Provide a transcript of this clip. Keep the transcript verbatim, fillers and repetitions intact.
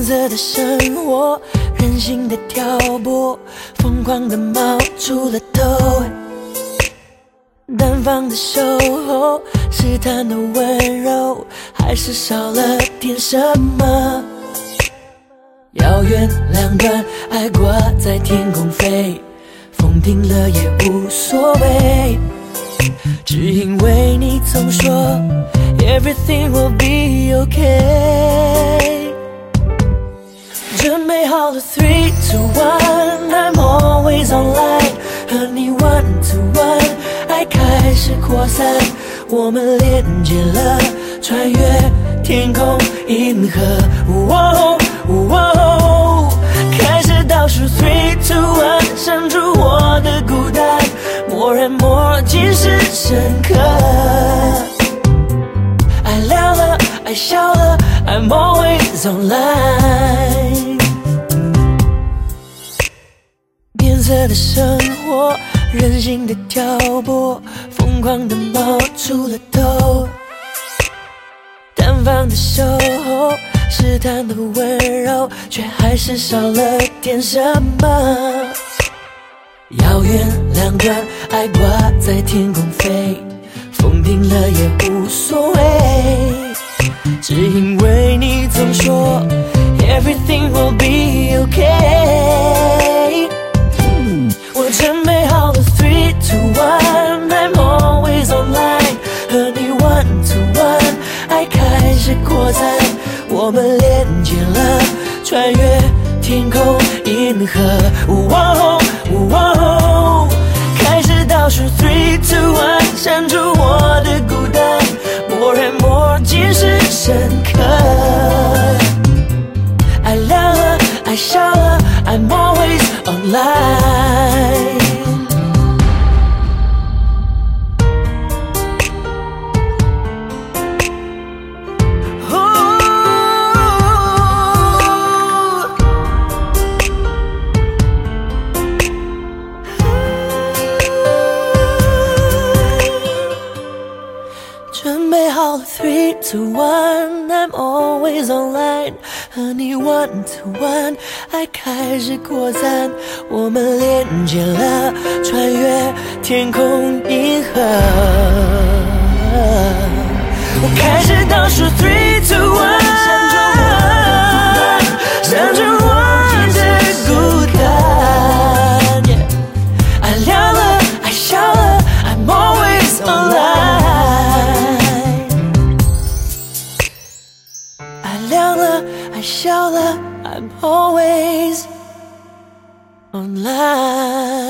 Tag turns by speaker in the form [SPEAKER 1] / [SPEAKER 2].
[SPEAKER 1] 色的生活，任性的挑拨，疯狂的冒出了头。单方的守候，试探的温柔，还是少了点什么。遥远两端，爱挂在天空飞，风停了也无所谓，只因为你总说 Everything will be okay。 准备好了 three two one I'm always online， 和你 one to one， 爱开始扩散，我们连接了，穿越天空银河。哦哦，开始倒数 three two one， 删除我的孤单，more and more 尽是深刻。爱亮了，爱笑了 I'm always online。 变色的生活，任性的挑拨，疯狂的冒出了头。单方的守候，试探的温柔，却还是少了点什么。遥远两端，爱挂在天空飞，风停了也无所谓，只因为你总说 Everything will be okay。 我准备好了 three two one I'm always online， 和你 one to one， 爱开始扩散，我们连接了，穿越天空银河。哦哦，开始倒数 three two one， 删除我的孤单， more and more 尽是深刻。爱亮了，爱笑了 I'm always online。 准备好了 three two one I'm always online， 和你 one to one， 爱开始扩散，我们连接了，穿越天空银河。我开始倒数 three two one， 删除我的孤单， yeah， 爱亮了，爱笑了 I'm always online。 亮了，爱笑了 I'm always online。